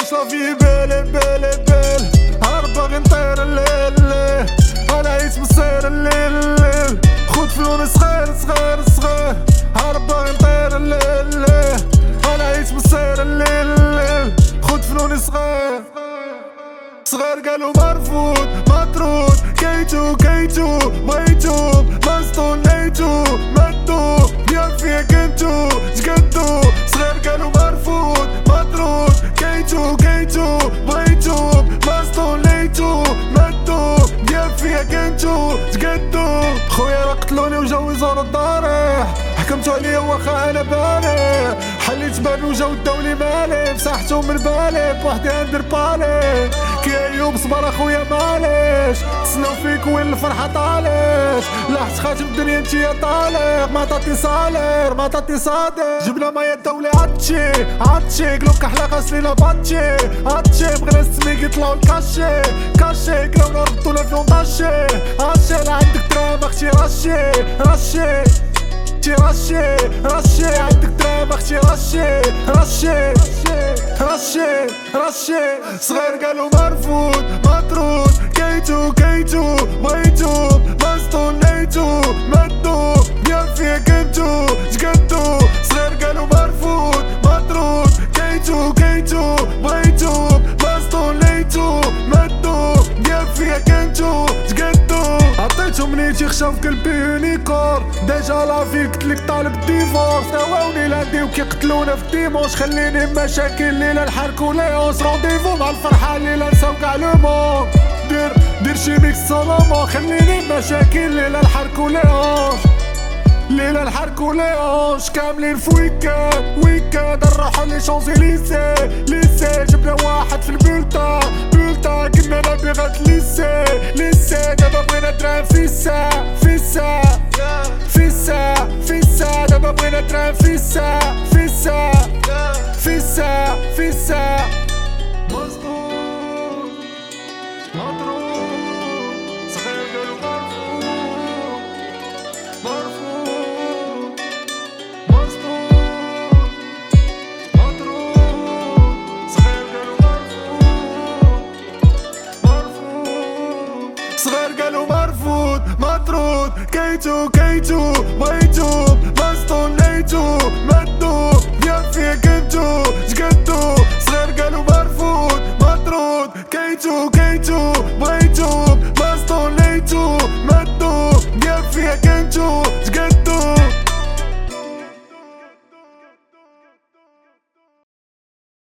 واش لا في بالي عارف باغي نطير الليل انا عيت مصير الليل خود فلوني صغير عارف باغي نطير الليل انا عيت مصير الليل خود فلوني صغير قالوا مرفوض مطرود كيتو بغيتو ماستو نيتو مدو ديال فيا كنتو تقدو صغير قالوا مرفوض مطرود كيتو بغيتو ماستو نيتو مدو ديال فيا كنتو تقدو خويا قتلوني وجاو يزورو الضريح حكمتو عليا واخا انا بارح حليت باب وجاو داولي مالي مسحتو من بالي بوحدي ندير بالي كي ايوب صبر اخويا معليش تسناو فيك وين الفرحه طالش لاحت خاتم الدنيا انتيا طالق ما تعطي صالير ما تعطي صادق جبنا مايا الدولة عطشي قلوبك احلى غاسلينا باتشي بغينا السميك يطلعو الكاشي كلاونا ردونا فيهم طاشي لا عندك دراهم اختي رشي عندك دراهم اختي رشي صغير قالوا مرفوض مطرود كيتو بغيتو ماستو نيتو مدو ديال فيا كنتو تقدو صغير قالوا مرفوض مطرود كيتو بغيتو ماستو نيتو مدو ديال فيا كنتو تقدو عطيتهم نيتي خشاو في قلبي يونيكور ديجا لافي قتلك طالب ديفورس نواوني لاندي وكيقتلونا في الديمونش خليني مشاكل ليلة نحركو ليونس رونديفو مع الفرحة ليلة نساو كاع لو مون دير شي ميكس سولومون خليني مشاكل ليلة نحركو ليونش كاملين في ويكاد نروحو لي شونزيليزي جبنا واحد في البولتا كنا نبي غاد ليسي دابا بغينا دراهم فيسا دابا بغينا دراهم فيسا مظبوط مضروب صغير قالوا مرفوض مظبوط مضروب صغير قالوا مرفوض مطرود كيتو بغيتو ماستو نيتو مدو ديال فيا كنتو تقدو صغير قالوا مرفوض مطرود كيتو